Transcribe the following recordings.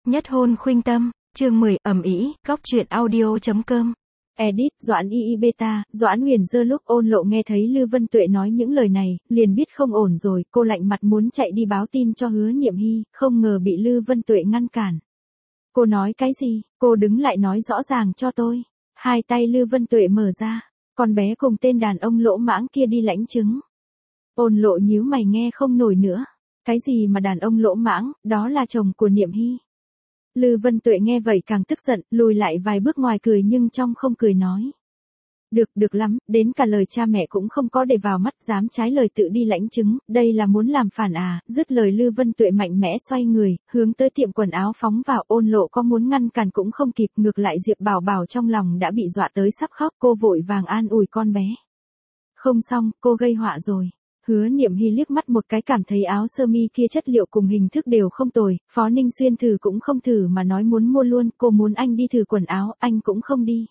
Nhất hôn khuynh tâm, chương 10, ầm ĩ, góc truyện audio.com. Edit, Doãn y beta, Doãn Huyền Dơ lúc Ôn Lộ nghe thấy Lư Vân Tuệ nói những lời này, liền biết không ổn rồi, cô lạnh mặt muốn chạy đi báo tin cho Hứa Niệm Hy, không ngờ bị Lư Vân Tuệ ngăn cản. Cô nói cái gì? Cô đứng lại nói rõ ràng cho tôi. Hai tay Lư Vân Tuệ mở ra, con bé cùng tên đàn ông lỗ mãng kia đi lãnh chứng. Ôn Lộ nhíu mày nghe không nổi nữa. Cái gì mà đàn ông lỗ mãng, đó là chồng của Niệm Hy. Lư Vân Tuệ nghe vậy càng tức giận, lùi lại vài bước ngoài cười nhưng trong không cười nói. Được lắm, đến cả lời cha mẹ cũng không có để vào mắt, dám trái lời tự đi lãnh chứng, đây là muốn làm phản à? Dứt lời Lư Vân Tuệ mạnh mẽ xoay người, hướng tới tiệm quần áo phóng vào. Ôn Lộ có muốn ngăn cản cũng không kịp, ngược lại Diệp Bảo Bảo trong lòng đã bị dọa tới sắp khóc, cô vội vàng an ủi con bé. Không xong, cô gây họa rồi. Hứa Niệm Hy liếc mắt một cái cảm thấy áo sơ mi kia chất liệu cùng hình thức đều không tồi, Phó Ninh Xuyên thử cũng không thử mà nói muốn mua luôn, cô muốn anh đi thử quần áo, anh cũng không đi.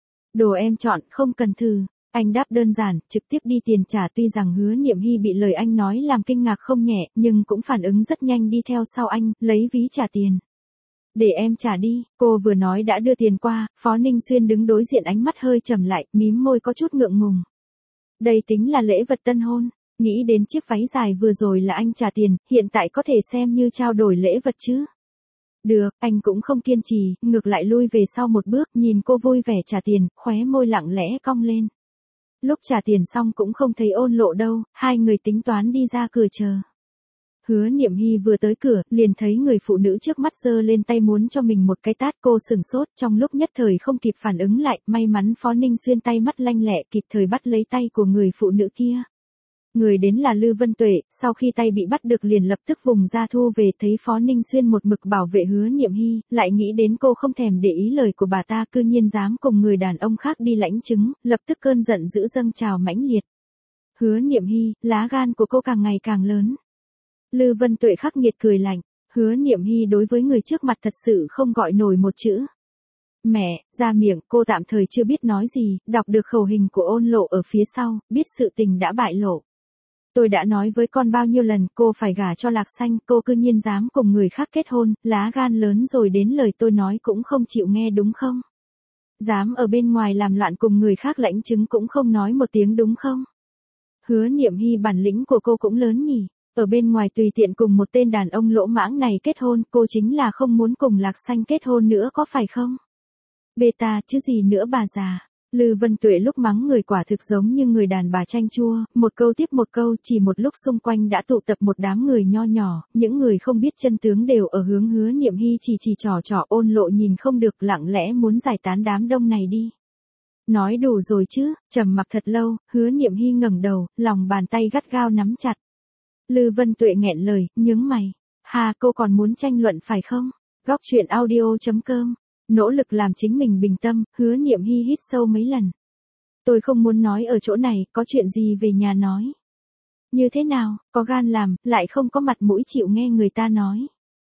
Đồ em chọn, không cần thử. Anh đáp đơn giản, trực tiếp đi tiền trả. Tuy rằng Hứa Niệm Hy bị lời anh nói làm kinh ngạc không nhẹ, nhưng cũng phản ứng rất nhanh đi theo sau anh, lấy ví trả tiền. Để em trả đi, cô vừa nói đã đưa tiền qua, Phó Ninh Xuyên đứng đối diện ánh mắt hơi trầm lại, mím môi có chút ngượng ngùng. Đây tính là lễ vật tân hôn. Nghĩ đến chiếc váy dài vừa rồi là anh trả tiền, hiện tại có thể xem như trao đổi lễ vật chứ. Được, anh cũng không kiên trì, ngược lại lui về sau một bước, nhìn cô vui vẻ trả tiền, khóe môi lặng lẽ cong lên. Lúc trả tiền xong cũng không thấy Ôn Lộ đâu, hai người tính toán đi ra cửa chờ. Hứa Niệm Hy vừa tới cửa, liền thấy người phụ nữ trước mắt giơ lên tay muốn cho mình một cái tát, cô sừng sốt, trong lúc nhất thời không kịp phản ứng lại, may mắn Phó Ninh Xuyên tay mắt lanh lẹ kịp thời bắt lấy tay của người phụ nữ kia. Người đến là Lư Vân Tuệ, sau khi tay bị bắt được liền lập tức vùng ra thu về, thấy Phó Ninh Xuyên một mực bảo vệ Hứa Niệm Hy, lại nghĩ đến cô không thèm để ý lời của bà ta, cư nhiên dám cùng người đàn ông khác đi lãnh chứng, lập tức cơn giận dữ dâng trào mãnh liệt. Hứa Niệm Hy, lá gan của cô càng ngày càng lớn. Lư Vân Tuệ khắc nghiệt cười lạnh, Hứa Niệm Hy đối với người trước mặt thật sự không gọi nổi một chữ. Mẹ, ra miệng, cô tạm thời chưa biết nói gì, đọc được khẩu hình của Ôn Lộ ở phía sau, biết sự tình đã bại lộ. Tôi đã nói với con bao nhiêu lần cô phải gả cho Lạc Xanh, cô cư nhiên dám cùng người khác kết hôn, lá gan lớn rồi đến lời tôi nói cũng không chịu nghe đúng không? Dám ở bên ngoài làm loạn cùng người khác lãnh chứng cũng không nói một tiếng đúng không? Hứa Niệm Hy bản lĩnh của cô cũng lớn nhỉ, ở bên ngoài tùy tiện cùng một tên đàn ông lỗ mãng này kết hôn, cô chính là không muốn cùng Lạc Xanh kết hôn nữa có phải không? Beta chứ gì nữa bà già. Lư Vân Tuệ lúc mắng người quả thực giống như người đàn bà chanh chua, một câu tiếp một câu, chỉ một lúc xung quanh đã tụ tập một đám người nho nhỏ, những người không biết chân tướng đều ở hướng Hứa Niệm Hy chỉ trò. Ôn Lộ nhìn không được, lặng lẽ muốn giải tán đám đông này đi. Nói đủ rồi chứ, trầm mặc thật lâu, Hứa Niệm Hy ngẩng đầu, lòng bàn tay gắt gao nắm chặt. Lư Vân Tuệ nghẹn lời, nhướng mày. Hà, cô còn muốn tranh luận phải không? Góc truyện audio.com. Nỗ lực làm chính mình bình tâm, Hứa Niệm Hy hít sâu mấy lần. Tôi không muốn nói ở chỗ này, có chuyện gì về nhà nói. Như thế nào, có gan làm, lại không có mặt mũi chịu nghe người ta nói.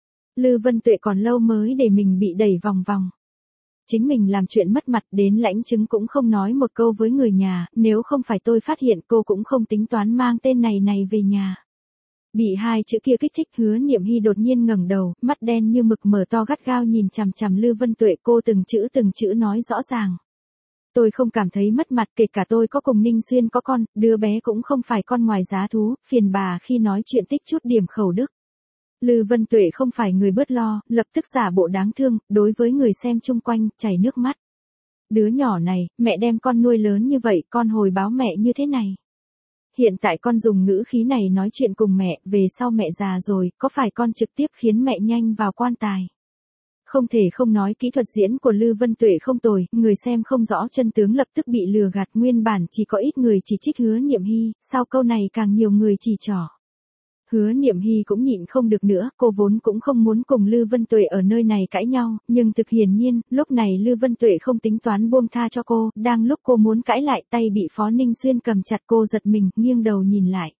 Lư Vân Tuệ còn lâu mới để mình bị đẩy vòng vòng. Chính mình làm chuyện mất mặt đến lãnh chứng cũng không nói một câu với người nhà, nếu không phải tôi phát hiện cô cũng không tính toán mang tên này về nhà. Bị hai chữ kia kích thích, Hứa Niệm Hy đột nhiên ngẩng đầu, mắt đen như mực mở to gắt gao nhìn chằm chằm Lư Vân Tuệ, cô từng chữ nói rõ ràng. Tôi không cảm thấy mất mặt, kể cả tôi có cùng Ninh Xuyên có con, đứa bé cũng không phải con ngoài giá thú, phiền bà khi nói chuyện tích chút điểm khẩu đức. Lư Vân Tuệ không phải người bớt lo, lập tức giả bộ đáng thương, đối với người xem chung quanh, chảy nước mắt. Đứa nhỏ này, mẹ đem con nuôi lớn như vậy, con hồi báo mẹ như thế này. Hiện tại con dùng ngữ khí này nói chuyện cùng mẹ, về sau mẹ già rồi, có phải con trực tiếp khiến mẹ nhanh vào quan tài? Không thể không nói kỹ thuật diễn của Lư Vân Tuệ không tồi, người xem không rõ chân tướng lập tức bị lừa gạt, nguyên bản chỉ có ít người chỉ trích Hứa Niệm Hy, sau câu này càng nhiều người chỉ trỏ. Hứa Niệm Hy cũng nhịn không được nữa, cô vốn cũng không muốn cùng Lư Vân Tuệ ở nơi này cãi nhau, nhưng thực hiển nhiên, lúc này Lư Vân Tuệ không tính toán buông tha cho cô, đang lúc cô muốn cãi lại tay bị Phó Ninh Xuyên cầm chặt, cô giật mình, nghiêng đầu nhìn lại.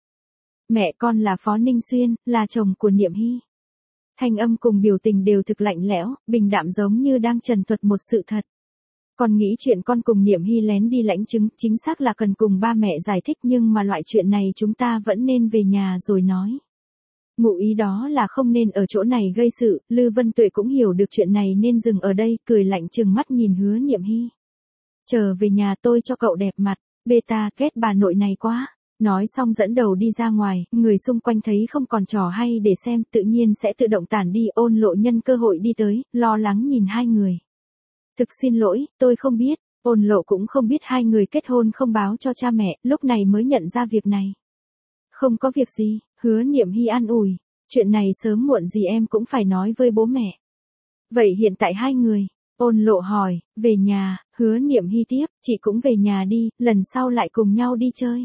Mẹ con là Phó Ninh Xuyên, là chồng của Niệm Hy. Thanh âm cùng biểu tình đều thực lạnh lẽo, bình đạm giống như đang trần thuật một sự thật. Con nghĩ chuyện con cùng Niệm Hy lén đi lãnh chứng, chính xác là cần cùng ba mẹ giải thích, nhưng mà loại chuyện này chúng ta vẫn nên về nhà rồi nói. Ngụ ý đó là không nên ở chỗ này gây sự, Lư Vân Tuệ cũng hiểu được chuyện này nên dừng ở đây, cười lạnh trừng mắt nhìn Hứa Niệm Hy. Trở về nhà tôi cho cậu đẹp mặt, beta ghét bà nội này quá. Nói xong dẫn đầu đi ra ngoài, người xung quanh thấy không còn trò hay để xem, tự nhiên sẽ tự động tản đi. Ôn Lộ nhân cơ hội đi tới, lo lắng nhìn hai người. Thực xin lỗi, tôi không biết. Ôn Lộ cũng không biết hai người kết hôn không báo cho cha mẹ, lúc này mới nhận ra việc này. Không có việc gì, Hứa Niệm Hy an ủi. Chuyện này sớm muộn gì em cũng phải nói với bố mẹ. Vậy hiện tại hai người, Ôn Lộ hỏi, về nhà, Hứa Niệm Hy tiếp, chị cũng về nhà đi, lần sau lại cùng nhau đi chơi.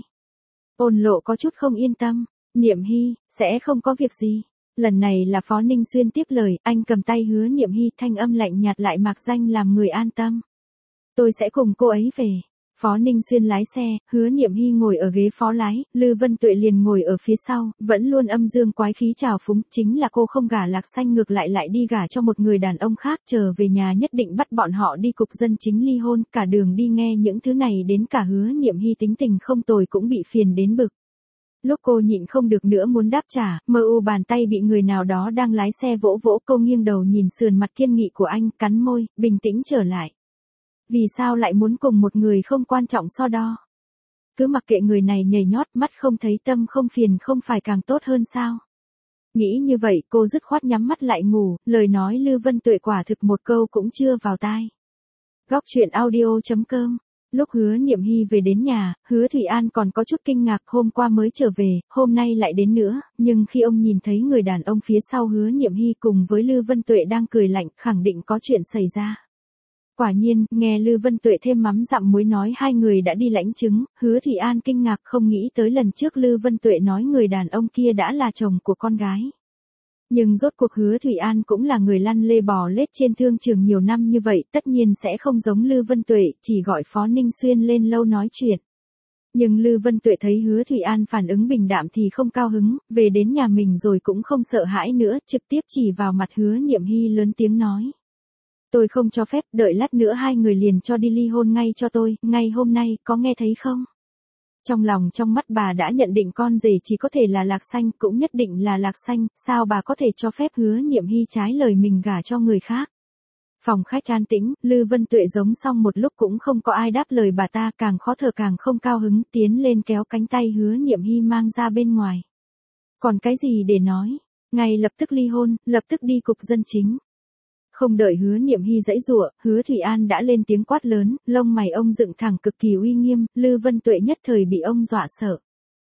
Ôn Lộ có chút không yên tâm, Niệm Hy, sẽ không có việc gì. Lần này là Phó Ninh Xuyên tiếp lời, anh cầm tay Hứa Niệm Hy, thanh âm lạnh nhạt lại mạc danh làm người an tâm. Tôi sẽ cùng cô ấy về. Phó Ninh Xuyên lái xe, Hứa Niệm Hy ngồi ở ghế phó lái, Lư Vân Tuệ liền ngồi ở phía sau, vẫn luôn âm dương quái khí trào phúng, chính là cô không gả Lạc Xanh ngược lại đi gả cho một người đàn ông khác, trở về nhà nhất định bắt bọn họ đi cục dân chính ly hôn, cả đường đi nghe những thứ này đến cả Hứa Niệm Hy tính tình không tồi cũng bị phiền đến bực. Lúc cô nhịn không được nữa muốn đáp trả, bàn tay bị người nào đó đang lái xe vỗ vỗ, cô nghiêng đầu nhìn sườn mặt kiên nghị của anh, cắn môi, bình tĩnh trở lại. Vì sao lại muốn cùng một người không quan trọng so đo? Cứ mặc kệ người này nhảy nhót, mắt không thấy tâm không phiền không phải càng tốt hơn sao? Nghĩ như vậy cô dứt khoát nhắm mắt lại ngủ, lời nói Lư Vân Tuệ quả thực một câu cũng chưa vào tai. Góc truyện audio.com. Lúc Hứa Niệm Hy về đến nhà, Hứa Thụy An còn có chút kinh ngạc, hôm qua mới trở về, hôm nay lại đến nữa, nhưng khi ông nhìn thấy người đàn ông phía sau Hứa Niệm Hy cùng với Lư Vân Tuệ đang cười lạnh, khẳng định có chuyện xảy ra. Quả nhiên, nghe Lư Vân Tuệ thêm mắm dặm muối nói hai người đã đi lãnh chứng, Hứa Thụy An kinh ngạc không nghĩ tới lần trước Lư Vân Tuệ nói người đàn ông kia đã là chồng của con gái. Nhưng rốt cuộc Hứa Thụy An cũng là người lăn lê bò lết trên thương trường nhiều năm như vậy, tất nhiên sẽ không giống Lư Vân Tuệ, chỉ gọi Phó Ninh Xuyên lên lâu nói chuyện. Nhưng Lư Vân Tuệ thấy Hứa Thụy An phản ứng bình đạm thì không cao hứng, về đến nhà mình rồi cũng không sợ hãi nữa, trực tiếp chỉ vào mặt Hứa Niệm Hy lớn tiếng nói. Tôi không cho phép, đợi lát nữa hai người liền cho đi ly hôn ngay cho tôi, ngay hôm nay, có nghe thấy không? Trong lòng trong mắt bà đã nhận định con rể chỉ có thể là Lạc Xanh, cũng nhất định là Lạc Xanh, sao bà có thể cho phép Hứa Niệm Hy trái lời mình gả cho người khác? Phòng khách an tĩnh, Lư Vân Tuệ giống xong một lúc cũng không có ai đáp lời bà ta, càng khó thở càng không cao hứng, tiến lên kéo cánh tay Hứa Niệm Hy mang ra bên ngoài. Còn cái gì để nói? Ngay lập tức ly hôn, lập tức đi cục dân chính. Không đợi Hứa Niệm Hy giãy giụa, Hứa Thụy An đã lên tiếng quát lớn, lông mày ông dựng thẳng cực kỳ uy nghiêm, Lư Vân Tuệ nhất thời bị ông dọa sợ.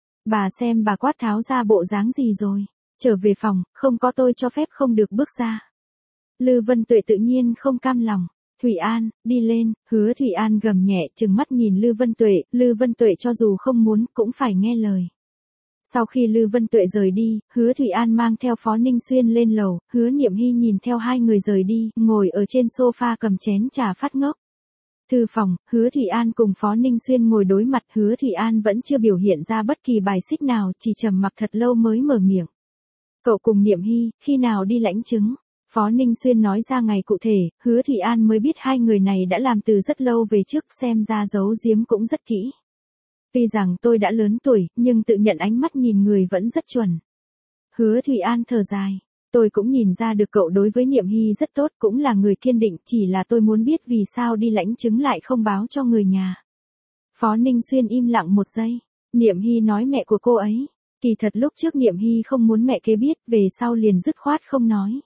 Bà xem bà quát tháo ra bộ dáng gì rồi? Trở về phòng, không có tôi cho phép không được bước ra. Lư Vân Tuệ tự nhiên không cam lòng. Thụy An, đi lên, Hứa Thụy An gầm nhẹ trừng mắt nhìn Lư Vân Tuệ cho dù không muốn cũng phải nghe lời. Sau khi Lư Vân Tuệ rời đi, Hứa Thụy An mang theo Phó Ninh Xuyên lên lầu, Hứa Niệm Hy nhìn theo hai người rời đi, ngồi ở trên sofa cầm chén trà phát ngốc. Thư phòng, Hứa Thụy An cùng Phó Ninh Xuyên ngồi đối mặt, Hứa Thụy An vẫn chưa biểu hiện ra bất kỳ bài xích nào, chỉ trầm mặc thật lâu mới mở miệng. Cậu cùng Niệm Hy, khi nào đi lãnh chứng? Phó Ninh Xuyên nói ra ngày cụ thể, Hứa Thụy An mới biết hai người này đã làm từ rất lâu về trước, xem ra giấu giếm cũng rất kỹ. Tuy rằng tôi đã lớn tuổi, nhưng tự nhận ánh mắt nhìn người vẫn rất chuẩn. Hứa Thụy An thở dài. Tôi cũng nhìn ra được cậu đối với Niệm Hy rất tốt, cũng là người kiên định, chỉ là tôi muốn biết vì sao đi lãnh chứng lại không báo cho người nhà. Phó Ninh Xuyên im lặng một giây. Niệm Hy nói mẹ của cô ấy. Kỳ thật lúc trước Niệm Hy không muốn mẹ kế biết, về sau liền dứt khoát không nói.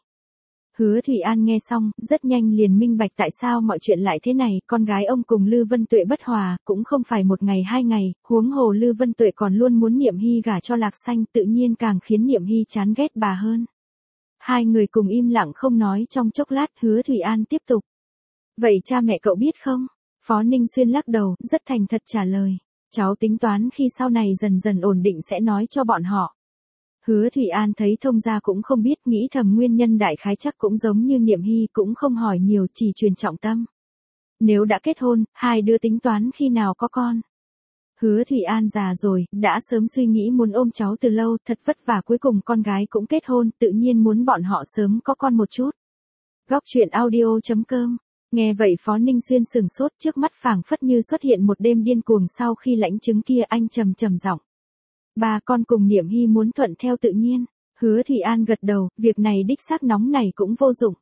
Hứa Thụy An nghe xong, rất nhanh liền minh bạch tại sao mọi chuyện lại thế này, con gái ông cùng Lư Vân Tuệ bất hòa, cũng không phải một ngày hai ngày, huống hồ Lư Vân Tuệ còn luôn muốn Niệm Hy gả cho Lạc Xanh, tự nhiên càng khiến Niệm Hy chán ghét bà hơn. Hai người cùng im lặng không nói trong chốc lát, Hứa Thụy An tiếp tục. Vậy cha mẹ cậu biết không? Phó Ninh Xuyên lắc đầu, rất thành thật trả lời. Cháu tính toán khi sau này dần dần ổn định sẽ nói cho bọn họ. Hứa Thụy An thấy thông gia cũng không biết, nghĩ thầm nguyên nhân đại khái chắc cũng giống như Niệm Hy, cũng không hỏi nhiều, chỉ truyền trọng tâm. Nếu đã kết hôn, hai đứa tính toán khi nào có con. Hứa Thụy An già rồi, đã sớm suy nghĩ muốn ôm cháu từ lâu, thật vất vả cuối cùng con gái cũng kết hôn, tự nhiên muốn bọn họ sớm có con một chút. Góc truyện audio.com. Nghe vậy Phó Ninh Xuyên sừng sốt, trước mắt phảng phất như xuất hiện một đêm điên cuồng sau khi lãnh chứng kia, anh trầm trầm giọng. Bà con cùng Niệm Hy muốn thuận theo tự nhiên. Hứa Thụy An gật đầu, việc này đích xác nóng này cũng vô dụng.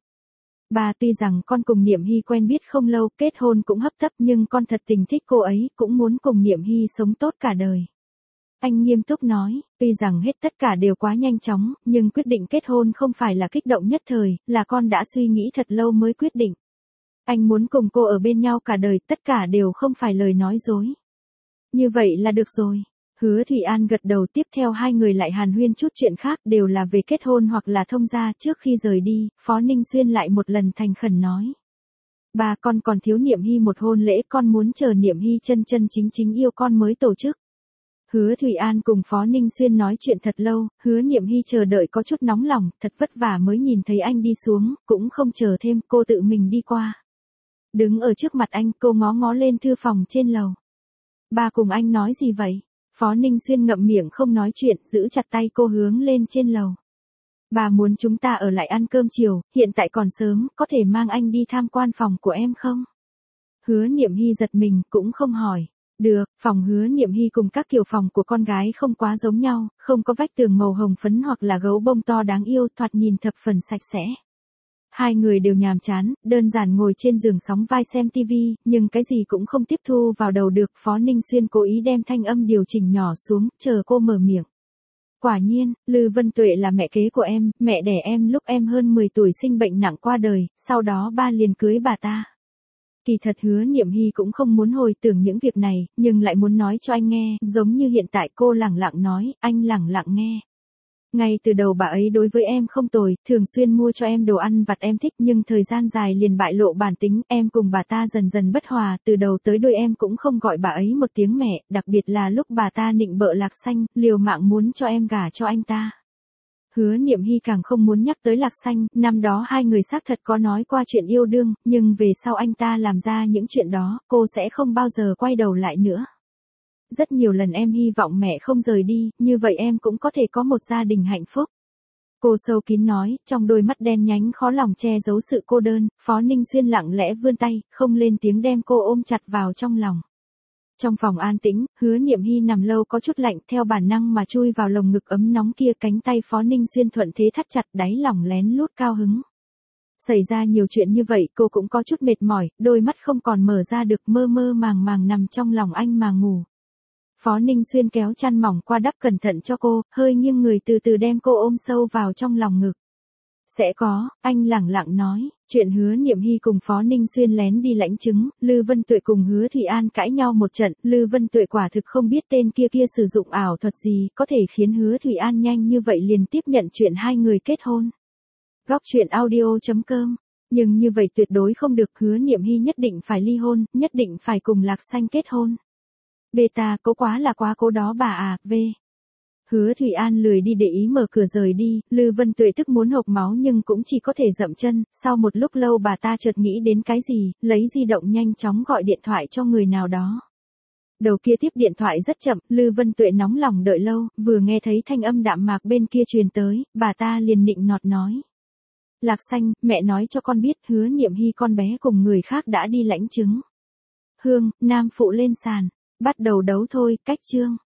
Bà tuy rằng con cùng Niệm Hy quen biết không lâu, kết hôn cũng hấp tấp nhưng con thật tình thích cô ấy, cũng muốn cùng Niệm Hy sống tốt cả đời. Anh nghiêm túc nói, tuy rằng hết tất cả đều quá nhanh chóng, nhưng quyết định kết hôn không phải là kích động nhất thời, là con đã suy nghĩ thật lâu mới quyết định. Anh muốn cùng cô ở bên nhau cả đời, tất cả đều không phải lời nói dối. Như vậy là được rồi. Hứa Thụy An gật đầu, tiếp theo hai người lại hàn huyên chút chuyện khác, đều là về kết hôn hoặc là thông gia. Trước khi rời đi, Phó Ninh Xuyên lại một lần thành khẩn nói. Bà, con còn thiếu Niệm Hy một hôn lễ, con muốn chờ Niệm Hy chân chân chính chính yêu con mới tổ chức. Hứa Thụy An cùng Phó Ninh Xuyên nói chuyện thật lâu, Hứa Niệm Hy chờ đợi có chút nóng lòng, thật vất vả mới nhìn thấy anh đi xuống, cũng không chờ thêm, cô tự mình đi qua. Đứng ở trước mặt anh, cô ngó ngó lên thư phòng trên lầu. Bà cùng anh nói gì vậy? Phó Ninh Xuyên ngậm miệng không nói chuyện, giữ chặt tay cô hướng lên trên lầu. Bà muốn chúng ta ở lại ăn cơm chiều, hiện tại còn sớm, có thể mang anh đi tham quan phòng của em không? Hứa Niệm Hy giật mình, cũng không hỏi. Được, phòng Hứa Niệm Hy cùng các kiểu phòng của con gái không quá giống nhau, không có vách tường màu hồng phấn hoặc là gấu bông to đáng yêu, thoạt nhìn thập phần sạch sẽ. Hai người đều nhàm chán, đơn giản ngồi trên giường sóng vai xem tivi, nhưng cái gì cũng không tiếp thu vào đầu được. Phó Ninh Xuyên cố ý đem thanh âm điều chỉnh nhỏ xuống, chờ cô mở miệng. Quả nhiên, Lư Vân Tuệ là mẹ kế của em, mẹ đẻ em lúc em hơn 10 tuổi sinh bệnh nặng qua đời, sau đó ba liền cưới bà ta. Kỳ thật Hứa Niệm Hy cũng không muốn hồi tưởng những việc này, nhưng lại muốn nói cho anh nghe, giống như hiện tại cô lẳng lặng nói, anh lẳng lặng nghe. Ngay từ đầu bà ấy đối với em không tồi, thường xuyên mua cho em đồ ăn vặt em thích, nhưng thời gian dài liền bại lộ bản tính, em cùng bà ta dần dần bất hòa, từ đầu tới đuôi em cũng không gọi bà ấy một tiếng mẹ, đặc biệt là lúc bà ta nịnh bợ Lạc Xanh, liều mạng muốn cho em gả cho anh ta. Hứa Niệm Hy càng không muốn nhắc tới Lạc Xanh, năm đó hai người xác thật có nói qua chuyện yêu đương, nhưng về sau anh ta làm ra những chuyện đó, cô sẽ không bao giờ quay đầu lại nữa. Rất nhiều lần em hy vọng mẹ không rời đi, như vậy em cũng có thể có một gia đình hạnh phúc. Cô sâu kín nói, trong đôi mắt đen nhánh khó lòng che giấu sự cô đơn. Phó Ninh Xuyên lặng lẽ vươn tay, không lên tiếng đem cô ôm chặt vào trong lòng. Trong phòng an tĩnh, Hứa Niệm Hy nằm lâu có chút lạnh, theo bản năng mà chui vào lồng ngực ấm nóng kia, cánh tay Phó Ninh Xuyên thuận thế thắt chặt, đáy lòng lén lút cao hứng. Xảy ra nhiều chuyện như vậy, cô cũng có chút mệt mỏi, đôi mắt không còn mở ra được, mơ mơ màng màng nằm trong lòng anh mà ngủ. Phó Ninh Xuyên kéo chăn mỏng qua đắp cẩn thận cho cô, hơi nghiêng người từ từ đem cô ôm sâu vào trong lòng ngực. Sẽ có, anh lẳng lặng nói, chuyện Hứa Niệm Hy cùng Phó Ninh Xuyên lén đi lãnh chứng, Lư Vân Tuệ cùng Hứa Thụy An cãi nhau một trận, Lư Vân Tuệ quả thực không biết tên kia sử dụng ảo thuật gì, có thể khiến Hứa Thụy An nhanh như vậy liền tiếp nhận chuyện hai người kết hôn. Góc truyện audio.com. Nhưng như vậy tuyệt đối không được, Hứa Niệm Hy nhất định phải ly hôn, nhất định phải cùng Lạc Xanh kết hôn. Beta, cố quá là quá cố đó bà à, v. Hứa Thụy An lười đi để ý mở cửa rời đi, Lư Vân Tuệ tức muốn hộc máu nhưng cũng chỉ có thể dậm chân, sau một lúc lâu bà ta chợt nghĩ đến cái gì, lấy di động nhanh chóng gọi điện thoại cho người nào đó. Đầu kia tiếp điện thoại rất chậm, Lư Vân Tuệ nóng lòng đợi lâu, vừa nghe thấy thanh âm đạm mạc bên kia truyền tới, bà ta liền nịnh nọt nói. Lạc Xanh, mẹ nói cho con biết Hứa Niệm Hy con bé cùng người khác đã đi lãnh chứng. Hương, nam phụ lên sàn, bắt đầu đấu thôi, cách chương.